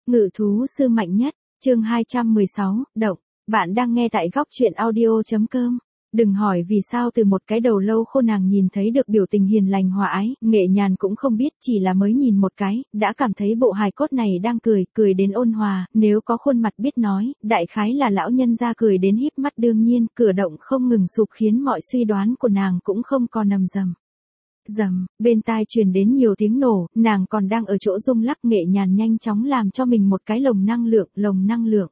Ngự thú sư mạnh nhất, chương 216, động. Bạn đang nghe tại góc truyện audio.com. Đừng hỏi vì sao từ một cái đầu lâu khô nàng nhìn thấy được biểu tình hiền lành hòa ái, Nghệ Nhàn cũng không biết, chỉ là mới nhìn một cái, đã cảm thấy bộ hài cốt này đang cười đến ôn hòa, nếu có khuôn mặt biết nói, đại khái là lão nhân ra cười đến híp mắt, đương nhiên, cửa động không ngừng sụp khiến mọi suy đoán của nàng cũng không còn nằm rầm. Rầm, bên tai truyền đến nhiều tiếng nổ, nàng còn đang ở chỗ rung lắc, Nghệ Nhàn nhanh chóng làm cho mình một cái lồng năng lượng.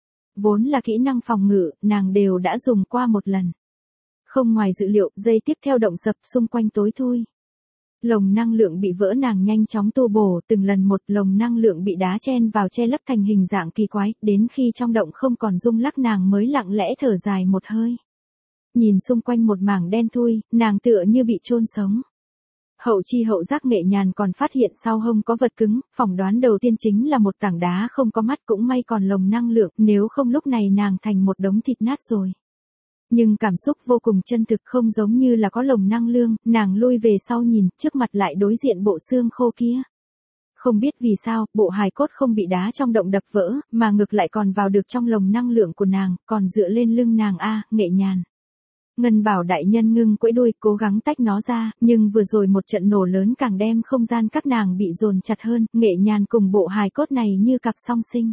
Vốn là kỹ năng phòng ngự, nàng đều đã dùng qua một lần. Không ngoài dự liệu, giây tiếp theo động sập, xung quanh tối thui. Lồng năng lượng bị vỡ, nàng nhanh chóng tu bổ, từng lần một, lồng năng lượng bị đá chen vào che lấp thành hình dạng kỳ quái, đến khi trong động không còn rung lắc nàng mới lặng lẽ thở dài một hơi. Nhìn xung quanh một mảng đen thui, nàng tựa như bị chôn sống. Hậu chi hậu giác, Nghệ Nhàn còn phát hiện sau hông có vật cứng, phỏng đoán đầu tiên chính là một tảng đá không có mắt, cũng may còn lồng năng lượng, nếu không lúc này nàng thành một đống thịt nát rồi. Nhưng cảm xúc vô cùng chân thực, không giống như là có lồng năng lượng, nàng lui về sau nhìn, trước mặt lại đối diện bộ xương khô kia. Không biết vì sao, bộ hài cốt không bị đá trong động đập vỡ, mà ngược lại còn vào được trong lồng năng lượng của nàng, còn dựa lên lưng nàng Nghệ Nhàn. Ngân Bảo đại nhân ngưng quẫy đuôi, cố gắng tách nó ra, nhưng vừa rồi một trận nổ lớn càng đem không gian các nàng bị dồn chặt hơn, Nghệ Nhàn cùng bộ hài cốt này như cặp song sinh.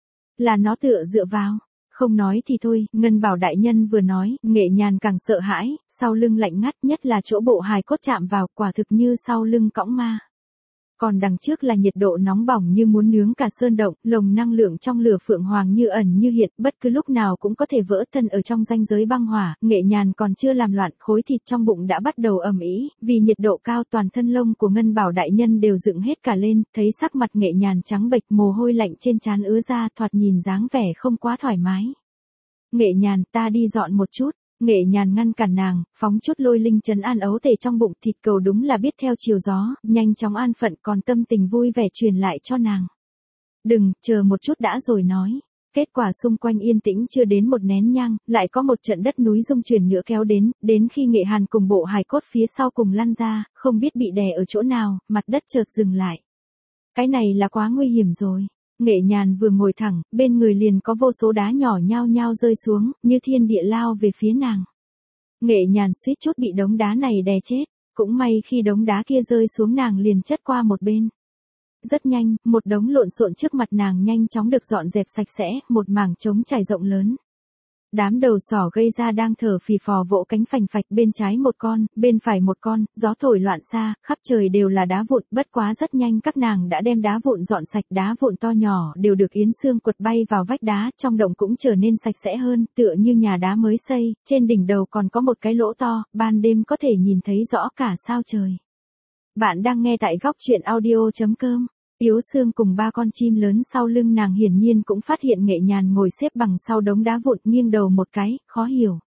Là nó tựa dựa vào. Không nói thì thôi, Ngân Bảo đại nhân vừa nói, Nghệ Nhàn càng sợ hãi, sau lưng lạnh ngắt, nhất là chỗ bộ hài cốt chạm vào, quả thực như sau lưng cõng ma. Còn đằng trước là nhiệt độ nóng bỏng như muốn nướng cả sơn động, lồng năng lượng trong lửa phượng hoàng như ẩn như hiện, bất cứ lúc nào cũng có thể vỡ, thân ở trong ranh giới băng hỏa, Nghệ Nhàn còn chưa làm loạn, khối thịt trong bụng đã bắt đầu ầm ĩ, vì nhiệt độ cao toàn thân lông của Ngân Bảo đại nhân đều dựng hết cả lên, thấy sắc mặt Nghệ Nhàn trắng bệch, mồ hôi lạnh trên trán ứa ra, thoạt nhìn dáng vẻ không quá thoải mái. Nghệ Nhàn, ta đi dọn một chút. Nghệ Nhàn ngăn cản nàng, phóng chút lôi linh trấn an ấu tể trong bụng, thịt cầu đúng là biết theo chiều gió, nhanh chóng an phận, còn tâm tình vui vẻ truyền lại cho nàng. Đừng, chờ một chút đã rồi nói. Kết quả xung quanh yên tĩnh chưa đến một nén nhang, lại có một trận đất núi rung chuyển nữa kéo đến khi Nghệ Hàn cùng bộ hài cốt phía sau cùng lăn ra, không biết bị đè ở chỗ nào, mặt đất chợt dừng lại. Cái này là quá nguy hiểm rồi. Nghệ Nhàn vừa ngồi thẳng, bên người liền có vô số đá nhỏ nhao nhao rơi xuống, như thiên địa lao về phía nàng. Nghệ Nhàn suýt chút bị đống đá này đè chết, cũng may khi đống đá kia rơi xuống nàng liền chất qua một bên. Rất nhanh, một đống lộn xộn trước mặt nàng nhanh chóng được dọn dẹp sạch sẽ, một mảng trống trải rộng lớn. Đám đầu sỏ gây ra đang thở phì phò vỗ cánh phành phạch, bên trái một con, bên phải một con, gió thổi loạn xa, khắp trời đều là đá vụn, bất quá rất nhanh các nàng đã đem đá vụn dọn sạch, đá vụn to nhỏ đều được Yến Sương quật bay vào vách đá, trong động cũng trở nên sạch sẽ hơn, tựa như nhà đá mới xây, trên đỉnh đầu còn có một cái lỗ to, ban đêm có thể nhìn thấy rõ cả sao trời. Bạn đang nghe tại góc truyện audio.com. Yến Sương cùng ba con chim lớn sau lưng nàng hiển nhiên cũng phát hiện Nghệ Nhàn ngồi xếp bằng sau đống đá vụn, nghiêng đầu một cái, khó hiểu.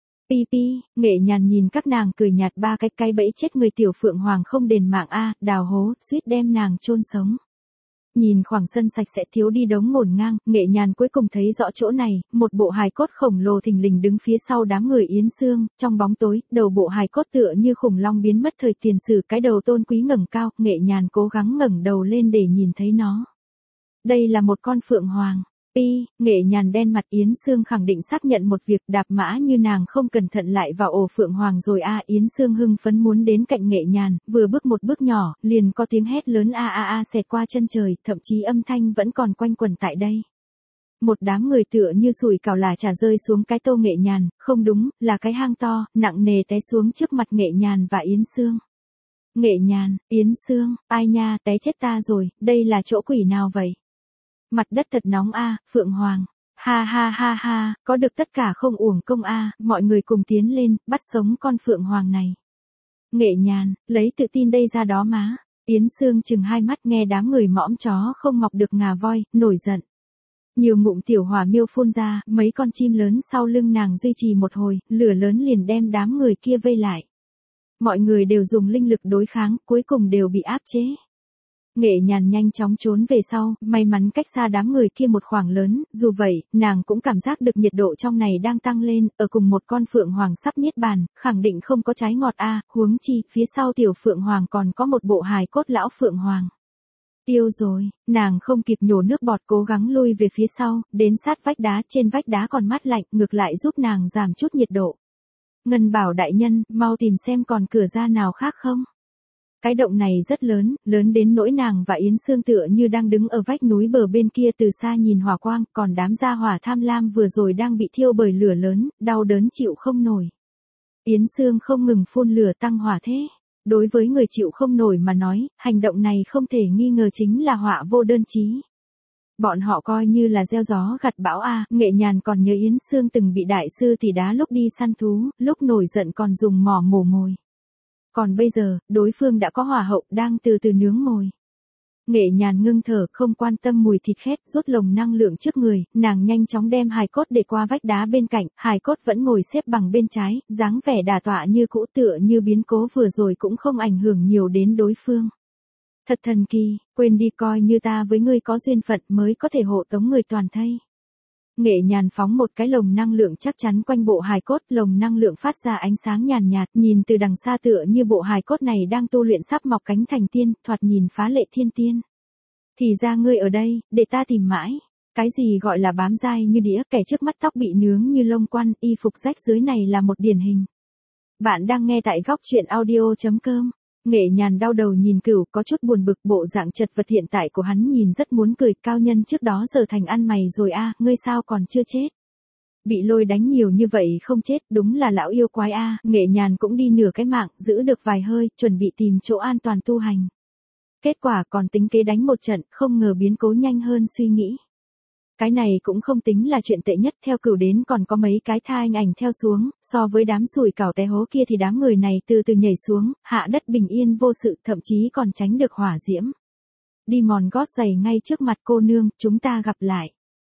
Pi, Nghệ Nhàn nhìn các nàng cười nhạt, ba cái bẫy chết người tiểu phượng hoàng không đền mạng đào hố, suýt đem nàng chôn sống. Nhìn khoảng sân sạch sẽ thiếu đi đống ngổn ngang, Nghệ Nhàn cuối cùng thấy rõ chỗ này, một bộ hài cốt khổng lồ thình lình đứng phía sau đám người Yến Sương, trong bóng tối, đầu bộ hài cốt tựa như khủng long biến mất thời tiền sử, cái đầu tôn quý ngẩng cao, Nghệ Nhàn cố gắng ngẩng đầu lên để nhìn thấy nó. Đây là một con phượng hoàng. Nghệ Nhàn đen mặt, Yến Sương khẳng định xác nhận một việc, đạp mã như nàng không cẩn thận lại vào ổ phượng hoàng rồi Yến Sương hưng phấn muốn đến cạnh Nghệ Nhàn, vừa bước một bước nhỏ, liền có tiếng hét lớn xẹt qua chân trời, thậm chí âm thanh vẫn còn quanh quẩn tại đây. Một đám người tựa như sủi cảo lả chả rơi xuống cái tô Nghệ Nhàn, không đúng, là cái hang to, nặng nề té xuống trước mặt Nghệ Nhàn và Yến Sương. Nghệ Nhàn, Yến Sương, ai nha, té chết ta rồi, đây là chỗ quỷ nào vậy? Mặt đất thật nóng Phượng Hoàng. Ha, có được tất cả không uổng công mọi người cùng tiến lên, bắt sống con Phượng Hoàng này. Nghệ Nhàn, lấy tự tin đây ra đó má. Yến Sương chừng hai mắt nghe đám người mõm chó không mọc được ngà voi, nổi giận. Nhiều ngụm tiểu hỏa miêu phun ra, mấy con chim lớn sau lưng nàng duy trì một hồi, lửa lớn liền đem đám người kia vây lại. Mọi người đều dùng linh lực đối kháng, cuối cùng đều bị áp chế. Nghệ Nhàn nhanh chóng trốn về sau, may mắn cách xa đám người kia một khoảng lớn, dù vậy, nàng cũng cảm giác được nhiệt độ trong này đang tăng lên, ở cùng một con phượng hoàng sắp niết bàn, khẳng định không có trái ngọt huống chi, phía sau tiểu phượng hoàng còn có một bộ hài cốt lão phượng hoàng. Tiêu rồi, nàng không kịp nhổ nước bọt cố gắng lui về phía sau, đến sát vách đá, trên vách đá còn mát lạnh, ngược lại giúp nàng giảm chút nhiệt độ. Ngân bảo đại nhân, mau tìm xem còn cửa ra nào khác không. Cái động này rất lớn, lớn đến nỗi nàng và Yến Sương tựa như đang đứng ở vách núi bờ bên kia từ xa nhìn hỏa quang, còn đám gia hỏa tham lam vừa rồi đang bị thiêu bởi lửa lớn, đau đớn chịu không nổi. Yến Sương không ngừng phun lửa tăng hỏa thế. Đối với người chịu không nổi mà nói, hành động này không thể nghi ngờ chính là họa vô đơn chí. Bọn họ coi như là gieo gió gặt bão a. Nghệ Nhàn còn nhớ Yến Sương từng bị đại sư tỷ đá lúc đi săn thú, lúc nổi giận còn dùng mỏ mổ mồi. Còn bây giờ, đối phương đã có hỏa hậu đang từ từ nướng mồi. Nghệ Nhàn ngưng thở không quan tâm mùi thịt khét, rút lồng năng lượng trước người, nàng nhanh chóng đem hài cốt để qua vách đá bên cạnh, hài cốt vẫn ngồi xếp bằng bên trái, dáng vẻ đà tọa như cũ tựa như biến cố vừa rồi cũng không ảnh hưởng nhiều đến đối phương. Thật thần kỳ, quên đi coi như ta với ngươi có duyên phận mới có thể hộ tống người toàn thây. Nghệ Nhàn phóng một cái lồng năng lượng chắc chắn quanh bộ hài cốt, lồng năng lượng phát ra ánh sáng nhàn nhạt, nhìn từ đằng xa tựa như bộ hài cốt này đang tu luyện sắp mọc cánh thành tiên, thoạt nhìn phá lệ thiên tiên. Thì ra ngươi ở đây, để ta tìm mãi. Cái gì gọi là bám dai như đĩa, kẻ trước mắt tóc bị nướng như lông quan, y phục rách dưới này là một điển hình. Bạn đang nghe tại góc truyện audio.com. Nghệ Nhàn đau đầu nhìn Cửu, có chút buồn bực, bộ dạng chật vật hiện tại của hắn nhìn rất muốn cười. Cao nhân trước đó giờ thành ăn mày rồi a, ngươi sao còn chưa chết? Bị lôi đánh nhiều như vậy không chết, đúng là lão yêu quái a. Nghệ Nhàn cũng đi nửa cái mạng, giữ được vài hơi, chuẩn bị tìm chỗ an toàn tu hành. Kết quả còn tính kế đánh một trận, không ngờ biến cố nhanh hơn suy nghĩ. Cái này cũng không tính là chuyện tệ nhất, theo Cửu đến còn có mấy cái tha anh ảnh theo xuống, so với đám sủi cảo té hố kia thì đám người này từ từ nhảy xuống, hạ đất bình yên vô sự, thậm chí còn tránh được hỏa diễm. Đi mòn gót giày ngay trước mặt cô nương, chúng ta gặp lại.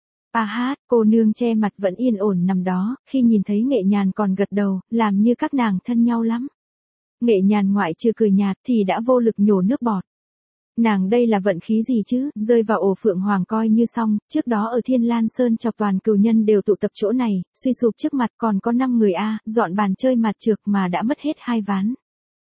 A hát, cô nương che mặt vẫn yên ổn nằm đó, khi nhìn thấy Nghệ Nhàn còn gật đầu, làm như các nàng thân nhau lắm. Nghệ Nhàn ngoại trừ cười nhạt thì đã vô lực nhổ nước bọt. Nàng đây là vận khí gì chứ, rơi vào ổ Phượng Hoàng coi như xong, trước đó ở Thiên Lan Sơn chọc toàn cừu nhân đều tụ tập chỗ này, suy sụp trước mặt còn có 5 người a, dọn bàn chơi mặt trược mà đã mất hết 2 ván.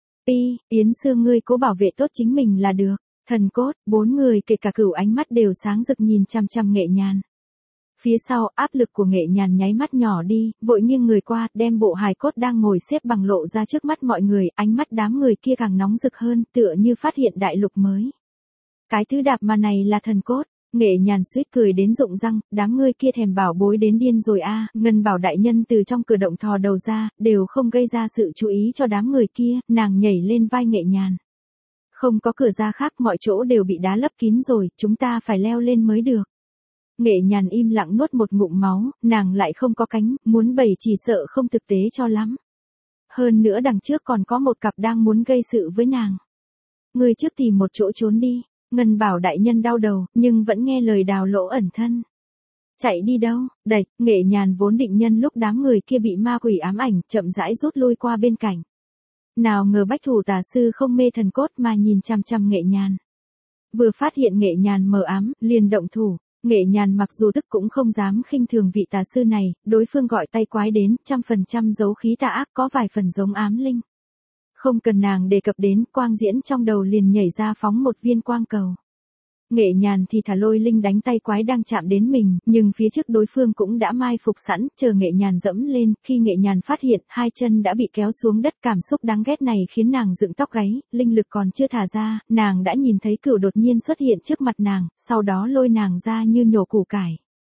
Yến Sương ngươi cố bảo vệ tốt chính mình là được. Thần cốt, 4 người kể cả Cửu ánh mắt đều sáng rực nhìn chằm chằm Nghệ Nhàn. Phía sau, áp lực của Nghệ Nhàn nháy mắt nhỏ đi, vội nghiêng người qua, đem bộ hài cốt đang ngồi xếp bằng lộ ra trước mắt mọi người, ánh mắt đám người kia càng nóng rực hơn, tựa như phát hiện đại lục mới. Cái thứ đạp mà này là thần cốt. Nghệ Nhàn suýt cười đến rụng răng, đám ngươi kia thèm bảo bối đến điên rồi a. Ngân bảo đại nhân từ trong cửa động thò đầu ra, đều không gây ra sự chú ý cho đám người kia, nàng nhảy lên vai Nghệ Nhàn. Không có cửa ra khác, mọi chỗ đều bị đá lấp kín rồi, chúng ta phải leo lên mới được. Nghệ Nhàn im lặng nuốt một ngụm máu, nàng lại không có cánh, muốn bẩy chỉ sợ không thực tế cho lắm. Hơn nữa đằng trước còn có một cặp đang muốn gây sự với nàng. Ngươi trước tìm một chỗ trốn đi. Ngân bảo đại nhân đau đầu, nhưng vẫn nghe lời Đào Lỗ ẩn thân. Chạy đi đâu? Đẩy, Nghệ Nhàn vốn định nhân lúc đám người kia bị ma quỷ ám ảnh, chậm rãi rút lui qua bên cạnh. Nào ngờ Bách Thủ tà sư không mê thần cốt mà nhìn chằm chằm Nghệ Nhàn. Vừa phát hiện Nghệ Nhàn mờ ám, liền động thủ. Nghệ Nhàn mặc dù tức cũng không dám khinh thường vị tà sư này, đối phương gọi tay quái đến, 100% dấu khí tà ác, có vài phần giống ám linh. Không cần nàng đề cập đến, quang diễn trong đầu liền nhảy ra phóng một viên quang cầu. Nghệ Nhàn thì thả lôi linh đánh tay quái đang chạm đến mình, nhưng phía trước đối phương cũng đã mai phục sẵn, chờ Nghệ Nhàn dẫm lên, khi Nghệ Nhàn phát hiện, 2 chân đã bị kéo xuống đất, cảm xúc đáng ghét này khiến nàng dựng tóc gáy, linh lực còn chưa thả ra, nàng đã nhìn thấy Cửu đột nhiên xuất hiện trước mặt nàng, sau đó lôi nàng ra như nhổ củ cải.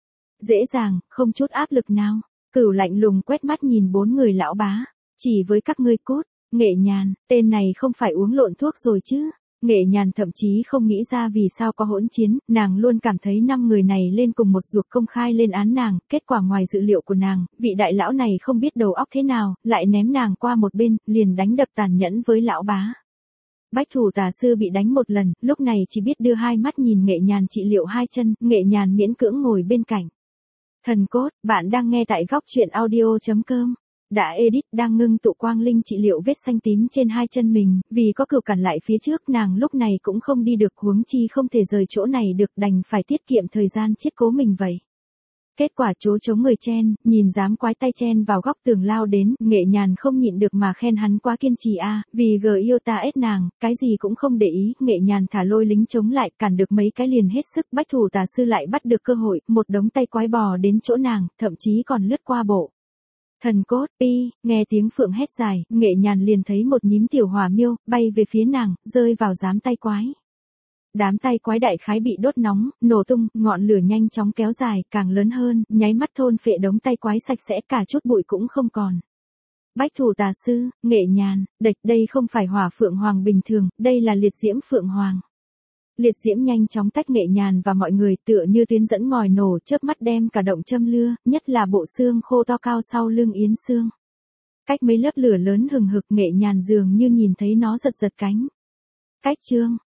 Dễ dàng, không chút áp lực nào. Cửu lạnh lùng quét mắt nhìn 4 người lão bá, chỉ với các ngươi cút. Nghệ Nhàn, tên này không phải uống lộn thuốc rồi chứ? Nghệ Nhàn thậm chí không nghĩ ra vì sao có hỗn chiến, nàng luôn cảm thấy 5 người này lên cùng một ruột công khai lên án nàng, kết quả ngoài dự liệu của nàng, vị đại lão này không biết đầu óc thế nào, lại ném nàng qua một bên, liền đánh đập tàn nhẫn với lão bá. Bách Thủ tà sư bị đánh một lần, lúc này chỉ biết đưa hai mắt nhìn Nghệ Nhàn trị liệu 2 chân, Nghệ Nhàn miễn cưỡng ngồi bên cạnh. Thần cốt, bạn đang nghe tại góc truyện audio.com. Đã edit đang ngưng tụ quang linh trị liệu vết xanh tím trên 2 chân mình, vì có Cửu cản lại phía trước nàng lúc này cũng không đi được, huống chi không thể rời chỗ này được, đành phải tiết kiệm thời gian chiết cố mình vậy. Kết quả chố chống người chen, nhìn dám quái tay chen vào góc tường lao đến, Nghệ Nhàn không nhịn được mà khen hắn quá kiên trì vì yêu ta ết nàng, cái gì cũng không để ý, Nghệ Nhàn thả lôi lính chống lại, cản được mấy cái liền hết sức, bách thủ tà sư lại bắt được cơ hội, một đống tay quái bò đến chỗ nàng, thậm chí còn lướt qua bộ. Thần cốt, nghe tiếng phượng hét dài, Nghệ Nhàn liền thấy một nhím tiểu hỏa miêu, bay về phía nàng, rơi vào giám tay quái. Đám tay quái đại khái bị đốt nóng, nổ tung, ngọn lửa nhanh chóng kéo dài, càng lớn hơn, nháy mắt thôn phệ đống tay quái sạch sẽ, cả chút bụi cũng không còn. Bách thủ tà sư, Nghệ Nhàn, đây không phải hỏa phượng hoàng bình thường, đây là liệt diễm phượng hoàng. Liệt diễm nhanh chóng tách Nghệ Nhàn và mọi người tựa như tuyến dẫn ngòi nổ, chớp mắt đem cả động châm lưa, nhất là bộ xương khô to cao sau lưng Yến Xương. Cách mấy lớp lửa lớn hừng hực, Nghệ Nhàn dường như nhìn thấy nó giật giật cánh. Cách chương